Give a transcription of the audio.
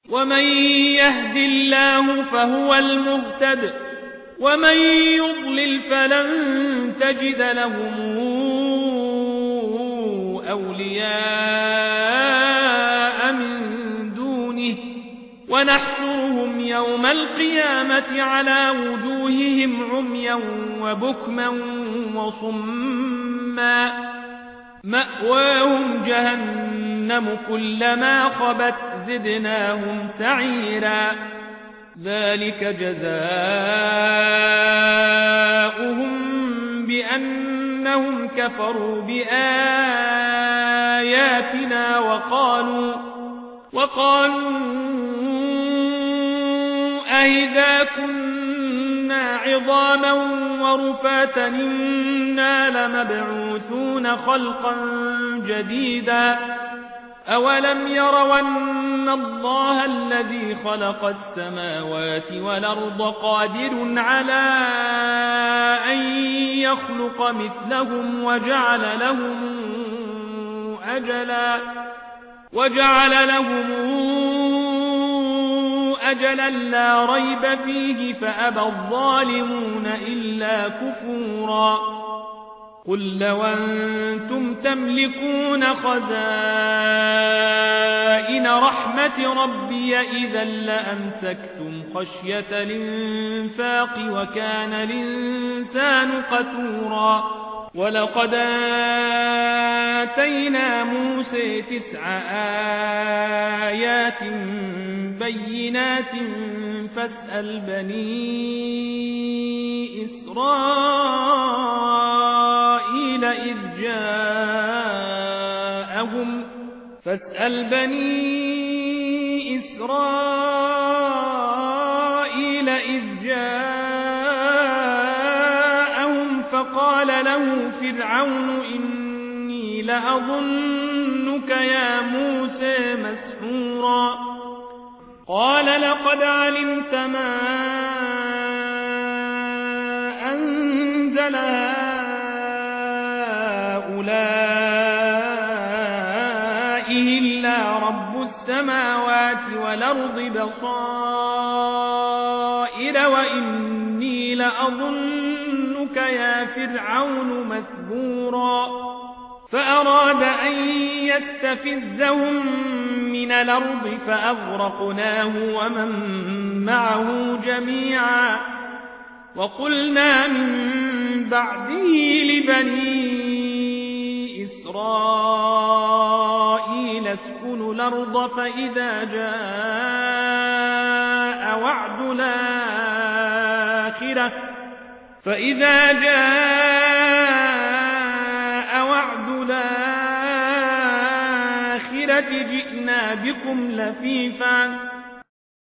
ومن يهد الله فهو المهتد ومن يضلل فلن تجد لهم أولياء من دونه ونحشرهم يوم القيامة على وجوههم عميا وبكما وصما مأواهم جهنم كلما خبت زدناهم سعيرا ذلك جزاؤهم بأنهم كفروا بآياتنا وقالوا أئذا كنا عظاما ورفاتا إنا لمبعوثون خلقا جديدا أولم يروا أن الله الذي خلق السماوات والأرض قادر على أن يخلق مثلهم وجعل لهم أجلا لا ريب فيه فأبى الظالمون إلا كفورا قل لو أنتم تملكون خزائن رحمة ربي إذا لأمسكتم خشية الإنفاق وكان الإنسان قتورا ولقد آتينا موسى 9 آيات بينات فاسأل بني إسرائيل إذ جاءهم فقال له فرعون إني لأظنك يا موسى مسحورا قال لقد علمت ما أنزل هؤلاء إلا رب السماوات والأرض بصائر وإني لأظنك يا فرعون مثبورا فأراد أن يستفزهم من الأرض فأغرقناه ومن معه جميعا وقلنا من بعده لبني إسرائيل اسكنوا الأرض فإذا جاء وعد الآخرة جئنا بكم لفيفا